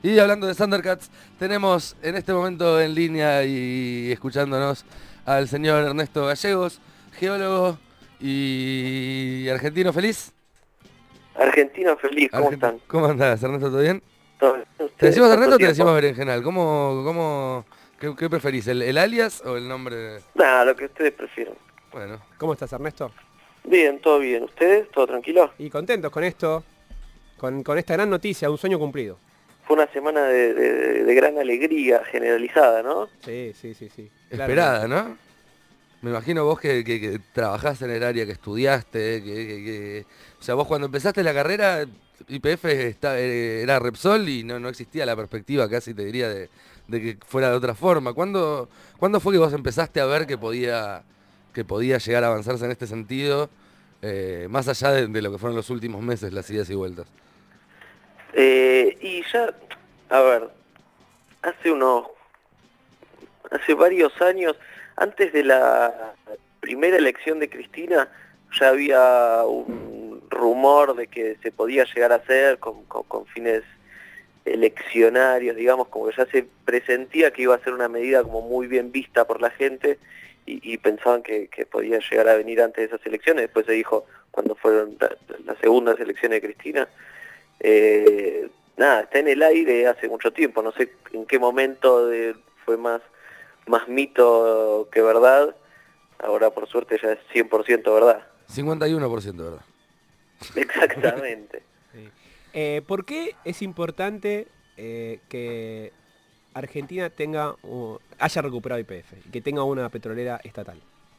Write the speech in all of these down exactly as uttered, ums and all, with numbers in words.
Y hablando de Thundercats, tenemos en este momento en línea y escuchándonos al señor Ernesto Gallegos, geólogo y argentino feliz. Argentino feliz, ¿cómo Argentino. están? ¿Cómo andás, Ernesto? ¿Todo bien? ¿Todo bien ¿Te ustedes? decimos ¿Tanto Ernesto o te tiempo? decimos berenjenal? ¿Cómo, cómo, qué, qué preferís, el, el alias o el nombre? Nada, lo que ustedes prefieran. Bueno, ¿Cómo estás, Ernesto? Bien, todo bien. ¿Ustedes? ¿Todo tranquilo? Y contentos con esto, con, con esta gran noticia, un sueño cumplido. Fue una semana de, de- de gran alegría generalizada, ¿no? Sí, sí, sí, sí. esperada, Claramente. ¿no? Me imagino vos que, que- que trabajás en el área que estudiaste, que, que- que- o sea, vos cuando empezaste la carrera, Y P F está- eh, era Repsol y no, no existía la perspectiva, casi te diría, de, de que fuera de otra forma. ¿Cuándo, cuándo fue que vos empezaste a ver que podía, que podía llegar a avanzarse en este sentido, eh, más allá de, de lo que fueron los últimos meses, las idas y vueltas? Eh, y ya, a ver, hace unos, hace varios años, antes de la primera elección de Cristina, ya había un rumor de que se podía llegar a hacer con, con- con fines eleccionarios, digamos, como que ya se presentía que iba a ser una medida como muy bien vista por la gente y, y pensaban que, que podía llegar a venir antes de esas elecciones. Después se dijo, cuando fueron la- las segundas elecciones de Cristina, eh, nada, está en el aire hace mucho tiempo, no sé en qué momento de- fue más, más mito que verdad, ahora por suerte ya es cien por ciento verdad. cincuenta y uno por ciento, ¿verdad? Exactamente. Sí. Eh, ¿por qué es importante eh, que Argentina tenga, uh, haya recuperado Y P F y que tenga una petrolera estatal?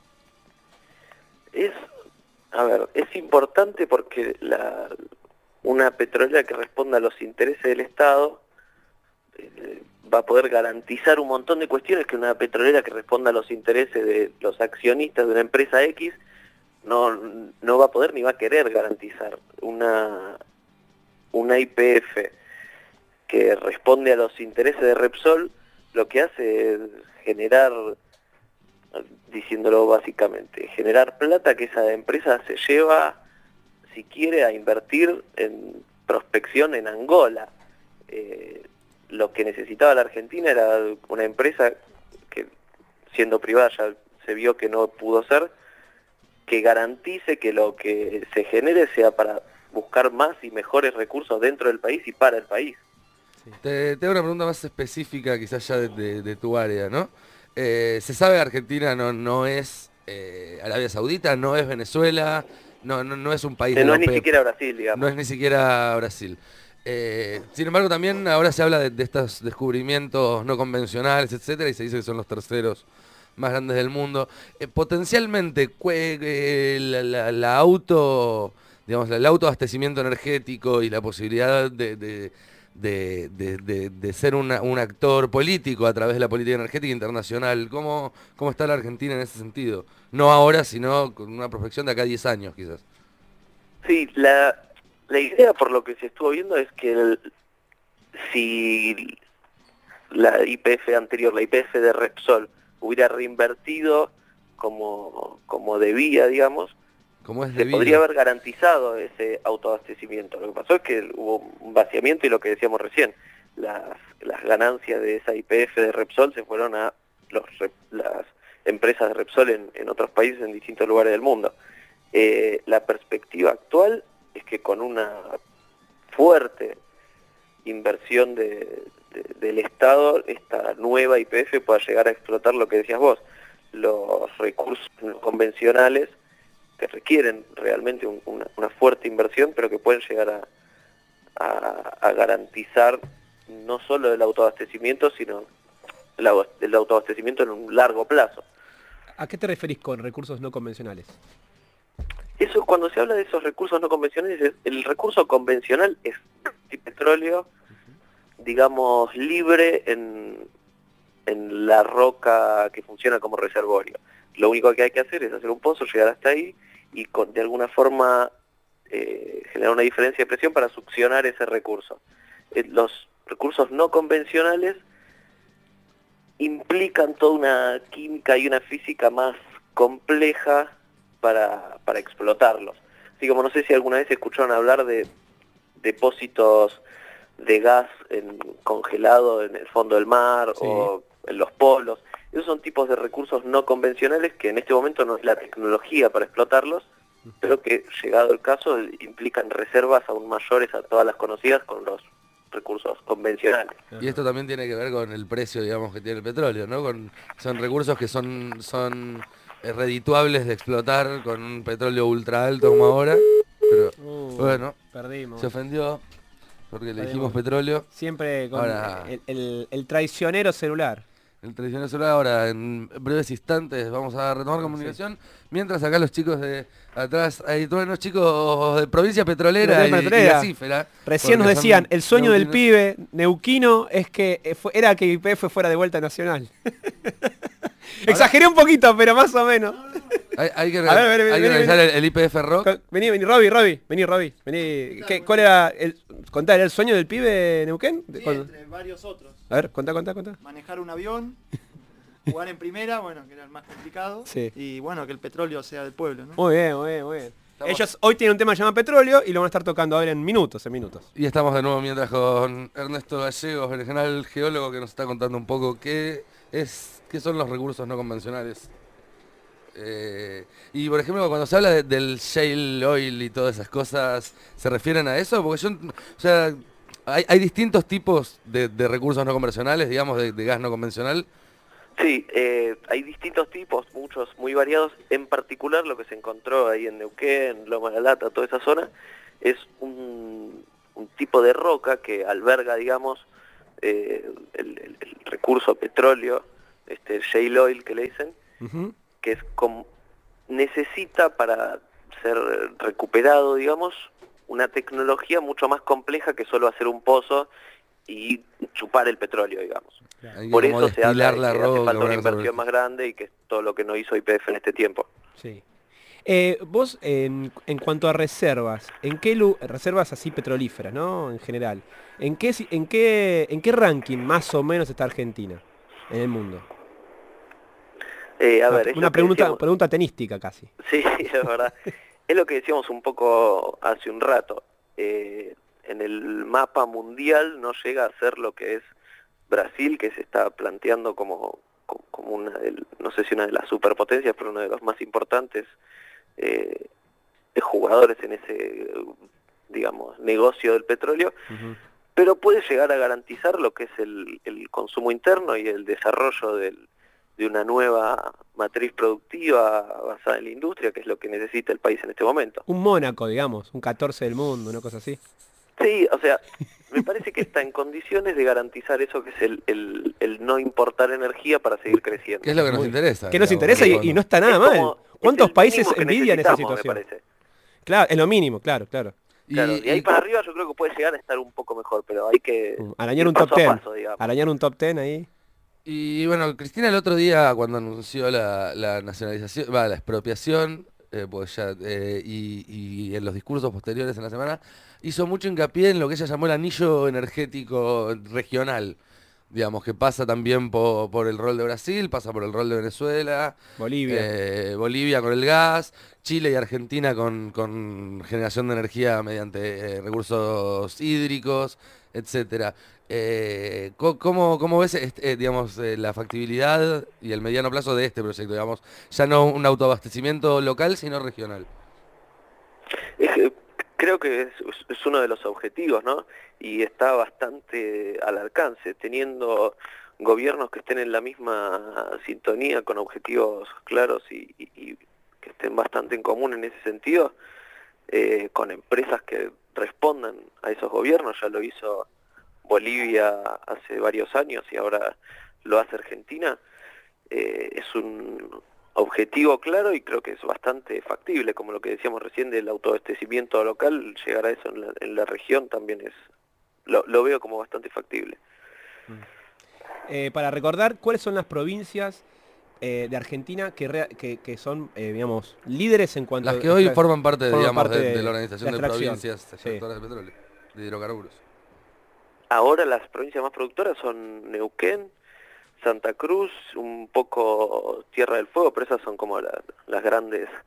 Es, a ver, es importante porque la, una petrolera que responda a los intereses del Estado eh, va a poder garantizar un montón de cuestiones que una petrolera que responda a los intereses de los accionistas de una empresa X no, no va a poder ni va a querer garantizar. Una, una Y P F que responde a los intereses de Repsol lo que hace es generar, diciéndolo básicamente, generar plata que esa empresa se lleva, si quiere, a invertir en prospección en Angola. Eh, lo que necesitaba la Argentina era una empresa que, siendo privada, ya se vio que no pudo ser, que garantice que lo que se genere sea para buscar más y mejores recursos dentro del país y para el país. Sí. Te, te hago una pregunta más específica, quizás ya de, de- de tu área, ¿no? Eh, se sabe que Argentina no, no es eh, Arabia Saudita, no es Venezuela, no, no, no es un país Eh, de no la es ni OPEP, siquiera Brasil, no digamos. es ni siquiera Brasil. Eh, sin embargo, también ahora se habla de, de estos descubrimientos no convencionales, etcétera, y se dice que son los terceros más grandes del mundo. Eh, potencialmente, cue- eh, la, la- la auto, digamos, el autoabastecimiento energético y la posibilidad de, de- de, de- de- de ser una- un actor político a través de la política energética internacional. ¿Cómo, cómo está la Argentina en ese sentido? No ahora, sino con una prospección de acá a diez años, quizás. Sí, la, la idea por lo que se estuvo viendo es que el- si la Y P F anterior, la Y P F de Repsol, hubiera reinvertido como, como debía, digamos, Como es se podría debido. haber garantizado ese autoabastecimiento. Lo que pasó es que hubo un vaciamiento y lo que decíamos recién, las, las ganancias de esa Y P F de Repsol se fueron a los, las empresas de Repsol en, en otros países, en distintos lugares del mundo. Eh, la perspectiva actual es que con una fuerte inversión de, de, del Estado, esta nueva Y P F pueda llegar a explotar lo que decías vos, los recursos no convencionales que requieren realmente un, una, una fuerte inversión, pero que pueden llegar a, a, a garantizar no solo el autoabastecimiento, sino el, el autoabastecimiento en un largo plazo. ¿A qué te referís con recursos no convencionales? Eso, cuando se habla de esos recursos no convencionales, el recurso convencional es el petróleo, digamos, libre en, en la roca que funciona como reservorio. Lo único que hay que hacer es hacer un pozo, llegar hasta ahí y con, de alguna forma eh, generar una diferencia de presión para succionar ese recurso. Eh, los recursos no convencionales implican toda una química y una física más compleja para, para explotarlos. Así como no sé si alguna vez escucharon hablar de depósitos de gas en, congelado en el fondo del mar, sí, o en los polos. Esos son tipos de recursos no convencionales que en este momento no es la tecnología para explotarlos, pero que, llegado el caso, implican reservas aún mayores a todas las conocidas con los recursos convencionales. Y esto también tiene que ver con el precio, digamos, que tiene el petróleo, ¿no? Con, son recursos que son, son redituables de explotar con un petróleo ultra alto como ahora, pero uh, bueno, perdimos. Se ofendió porque le perdimos. dijimos petróleo. Siempre con ahora, el, el, el traicionero celular. El traicionero celular. Ahora, en breves instantes vamos a retomar comunicación, sí, mientras acá los chicos de atrás, hay todos los chicos de provincia petrolera, y, petrolera. y gasífera. Recién nos decían, el sueño del pibe neuquino es que fue, era que Y P F fuera de vuelta nacional. Exageré un poquito, pero más o menos. Hay, hay que, ver, ver, hay vení, que revisar vení. El, el I P F Rock. Vení, vení, Robbie, Robbie, vení, Robbie. Vení. ¿Qué, ¿Cuál era el, contá, era el sueño del pibe Neuquén? Sí, entre varios otros. A ver, contá, contá, contá. Manejar un avión, jugar en primera, bueno, que era el más complicado. Sí. Y bueno, que el petróleo sea del pueblo, ¿no? Muy bien, muy bien, muy bien. Estamos... Ellos hoy tienen un tema llamado petróleo y lo van a estar tocando ahora en minutos, en minutos. Y estamos de nuevo mientras con Ernesto Gallegos, el general geólogo, que nos está contando un poco qué es, qué son los recursos no convencionales. Eh, y por ejemplo, cuando se habla de, del shale oil y todas esas cosas, ¿se refieren a eso? Porque yo, o sea, hay, hay distintos tipos de, de recursos no convencionales, digamos, de, de gas no convencional. Sí, eh, hay distintos tipos, muchos muy variados. En particular, lo que se encontró ahí en Neuquén, Loma de la Lata, toda esa zona, es un, un tipo de roca que alberga, digamos, eh, el, el, el recurso petróleo, este, el shale oil que le dicen, uh-huh, que es como, necesita para ser recuperado, digamos, una tecnología mucho más compleja que solo hacer un pozo y chupar el petróleo, digamos. Claro. Por eso se habla de que roca, hace falta una inversión más grande y que es todo lo que no hizo Y P F en este tiempo. Sí. Eh, vos, en, en cuanto a reservas, ¿en qué reservas así petrolíferas, ¿no? En general, ¿en qué, en qué, en qué ranking más o menos está Argentina en el mundo? Eh, a ver, una pregunta, decíamos... pregunta tenística casi. Sí, es verdad. Es lo que decíamos un poco hace un rato. Eh, en el mapa mundial no llega a ser lo que es Brasil, que se está planteando como, como una, de, no sé si una de las superpotencias, pero uno de los más importantes eh, jugadores en ese, digamos, negocio del petróleo. Uh-huh. Pero puede llegar a garantizar lo que es el, el consumo interno y el desarrollo del de una nueva matriz productiva basada en la industria, que es lo que necesita el país en este momento. Un Mónaco, digamos, un catorce del mundo, una cosa así. Sí, o sea, me parece que está en condiciones de garantizar eso que es el, el, el no importar energía para seguir creciendo. ¿Qué es lo que nos interesa? Que nos interesa y, y no está nada mal. ¿Cuántos países envidian esa situación? Me parece. Claro, es lo mínimo, claro, claro. Claro, y, y ahí para arriba yo creo que puede llegar a estar un poco mejor, pero hay que... Arañar un top ten, arañar un top ten ahí. Y bueno, Cristina el otro día cuando anunció la, la nacionalización, va, la expropiación, eh, pues ya, eh, y, y en los discursos posteriores en la semana, hizo mucho hincapié en lo que ella llamó el anillo energético regional, digamos, que pasa también por, por el rol de Brasil, pasa por el rol de Venezuela, Bolivia, eh, Bolivia con el gas, Chile y Argentina con, con generación de energía mediante eh, recursos hídricos, etcétera. Eh, ¿cómo, ¿Cómo ves este, eh, digamos, eh, la factibilidad y el mediano plazo de este proyecto? Digamos, ya no un autoabastecimiento local, sino regional. Es, creo que es, es uno de los objetivos, ¿no? Y está bastante al alcance, teniendo gobiernos que estén en la misma sintonía, con objetivos claros y, y, y que estén bastante en común en ese sentido, eh, con empresas que respondan a esos gobiernos. Ya lo hizo Bolivia hace varios años y ahora lo hace Argentina. Eh, es un objetivo claro y creo que es bastante factible, como lo que decíamos recién del autoabastecimiento local. Llegar a eso en la, en la región también es lo, lo veo como bastante factible. Eh, para recordar, ¿cuáles son las provincias eh, de Argentina que, rea, que, que son, eh, digamos, líderes en cuanto a... Las que hoy forman parte, forman digamos, parte de, de, de la Organización de, de Provincias Extractoras sí. de Petróleo, de hidrocarburos. Ahora las provincias más productoras son Neuquén, Santa Cruz, un poco Tierra del Fuego, pero esas son como la, las grandes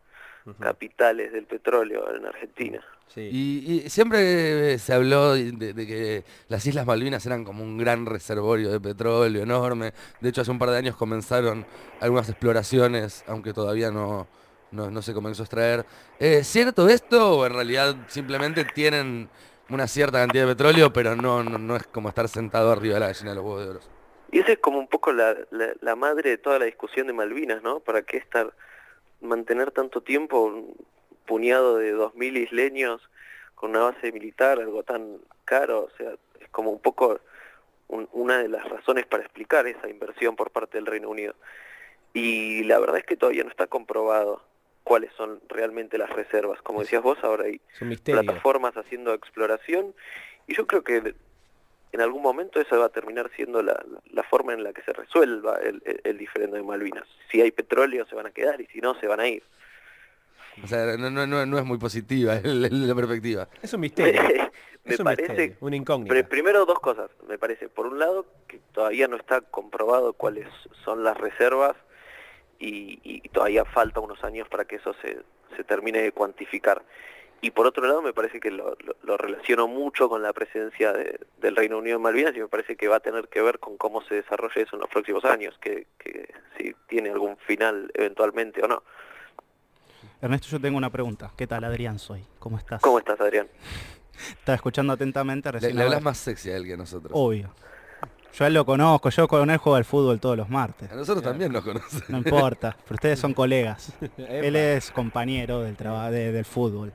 Ujú. capitales del petróleo en Argentina. Sí. Y, y siempre se habló de, de que las Islas Malvinas eran como un gran reservorio de petróleo enorme. De hecho, hace un par de años comenzaron algunas exploraciones, aunque todavía no, no, no se comenzó a extraer. ¿Es cierto esto o en realidad simplemente tienen una cierta cantidad de petróleo, pero no, no, no es como estar sentado arriba de la gallina de los huevos de oro? Y esa es como un poco la, la, la madre de toda la discusión de Malvinas, ¿no? ¿Para qué estar, mantener tanto tiempo un puñado de dos mil isleños con una base militar, algo tan caro? O sea, es como un poco un, una de las razones para explicar esa inversión por parte del Reino Unido. Y la verdad es que todavía no está comprobado cuáles son realmente las reservas. Como decías vos, ahora hay Es un misterio. plataformas haciendo exploración, y yo creo que en algún momento esa va a terminar siendo la, la forma en la que se resuelva el, el, el diferendo de Malvinas. Si hay petróleo se van a quedar y si no se van a ir. O sea, no, no, no, no es muy positiva el- el- la perspectiva. Es un misterio. Me Es un parece, misterio, una incógnita. pre- primero dos cosas, me parece. Por un lado, que todavía no está comprobado cuáles son las reservas y, y todavía falta unos años para que eso se, se termine de cuantificar. Y por otro lado, me parece que lo, lo, lo relaciono mucho con la presencia de, del Reino Unido en Malvinas, y me parece que va a tener que ver con cómo se desarrolle eso en los próximos años, que, que si tiene algún final eventualmente o no. Ernesto, yo tengo una pregunta. ¿Qué tal, Adrián? Soy. ¿Cómo estás? ¿Cómo estás, Adrián? Estaba escuchando atentamente Le, recién. le hablas ahora. más sexy a él que a nosotros. Obvio. Yo a él lo conozco, yo con él juego al fútbol todos los martes. A nosotros también nos conocen. No importa, pero ustedes son colegas. Epa. Él es compañero del trabajo del fútbol.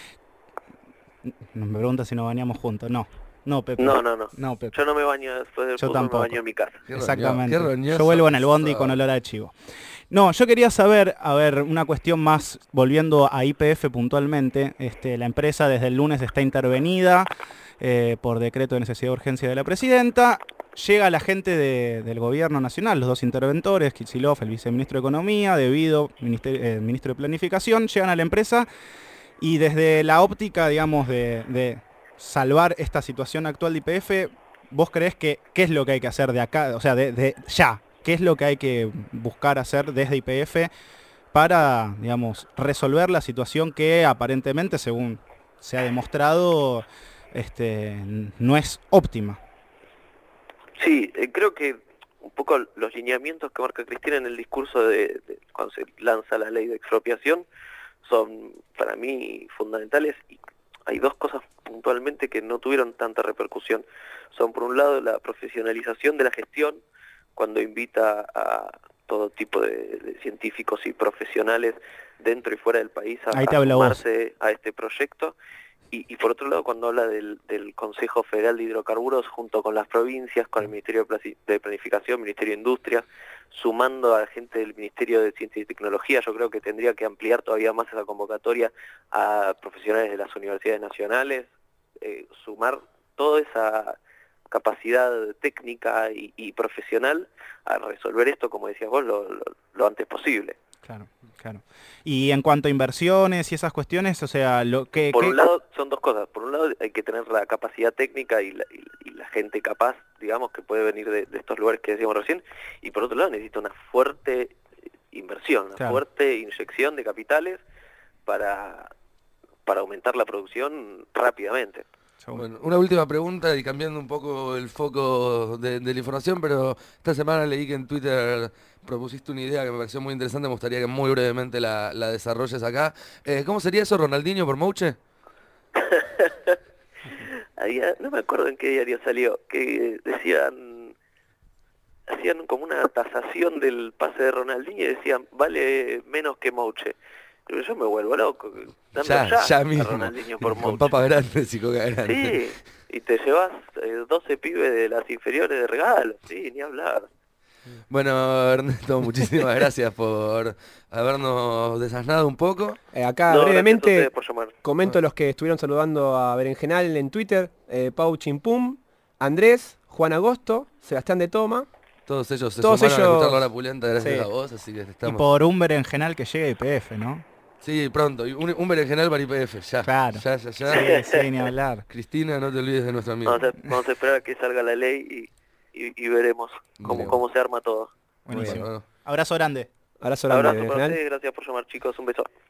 Me pregunta si nos bañamos juntos. No, no, Pepe. No, no, no. No, Pepe. Yo no me baño después del Yo fútbol, tampoco. me baño en mi casa. Qué roñoso, Exactamente. qué roñoso Yo vuelvo en el bondi sos. con olor a chivo. No, yo quería saber, a ver, una cuestión más, volviendo a Y P F puntualmente. Este, la empresa desde el lunes está intervenida eh, por decreto de necesidad de urgencia de la presidenta. Llega la gente de- del gobierno nacional, los dos interventores, Kicillof, el viceministro de Economía, Devido, minister- eh, ministro de Planificación, llegan a la empresa y desde la óptica, digamos, de, de salvar esta situación actual de Y P F, ¿vos creés que qué es lo que hay que hacer de acá, o sea, de, de ya? ¿Qué es lo que hay que buscar hacer desde Y P F para, digamos, resolver la situación que aparentemente, según se ha demostrado, este, no es óptima? Sí, eh, creo que un poco los lineamientos que marca Cristina en el discurso de, de cuando se lanza la ley de expropiación son para mí fundamentales, y hay dos cosas puntualmente que no tuvieron tanta repercusión. Son, por un lado, la profesionalización de la gestión, cuando invita a todo tipo de, de científicos y profesionales dentro y fuera del país a, Ahí te a habla vos. sumarse a este proyecto. Y, y por otro lado, cuando habla del, del Consejo Federal de Hidrocarburos junto con las provincias, con el Ministerio de Plasi- de Planificación, Ministerio de Industria, sumando a gente del Ministerio de Ciencia y Tecnología, yo creo que tendría que ampliar todavía más esa convocatoria a profesionales de las universidades nacionales, eh, sumar toda esa capacidad técnica y, y profesional a resolver esto, como decías vos, lo, lo, lo antes posible. Claro, claro. Y en cuanto a inversiones y esas cuestiones, o sea, lo que... Por que- un lado, son dos cosas. Por un lado, hay que tener la capacidad técnica y la, y, y la gente capaz, digamos, que puede venir de, de estos lugares que decíamos recién. Y por otro lado, necesita una fuerte inversión, una Claro. fuerte inyección de capitales para, para aumentar la producción rápidamente. Bueno, una última pregunta y cambiando un poco el foco de, de la información, pero esta semana leí que en Twitter propusiste una idea que me pareció muy interesante, me gustaría que muy brevemente la, la desarrolles acá. Eh, ¿Cómo sería eso, Ronaldinho por Mouche? Había, no me acuerdo en qué diario salió, que decían, hacían como una tasación del pase de Ronaldinho y decían, vale menos que Mouche. Pero yo me vuelvo loco, dame Ya, ya, ya a mismo, Ronaldinho por con Mouche. papas grandes y coca grande. Sí, y te llevas eh, doce pibes de las inferiores de regalo, sí, ni hablar. Bueno, Ernesto, muchísimas gracias por habernos desasnado un poco. Eh, acá No, gracias a brevemente ustedes por llamar. comento los que estuvieron saludando a Berenjenal en Twitter. Eh, Pau Chimpum, Andrés, Juan Agosto, Sebastián de Toma. Todos ellos se Todos sumaron a ellos- escuchar la hora pulenta gracias Sí. a vos, así que Y estamos... por un berenjenal que llegue a Y P F, ¿no? Sí, pronto, y un, un berenjenal para I P F, ya. Claro. Ya, ya, ya. Sí, sí, ni hablar. Cristina, no te olvides de nuestro amigo. Vamos a, vamos a esperar a que salga la ley y, y, y veremos cómo, Veremos. cómo se arma todo. Buenísimo. Bueno, Abrazo grande. Abrazo grande, Abrazo para Berenjenal. ustedes, gracias por llamar chicos, un beso.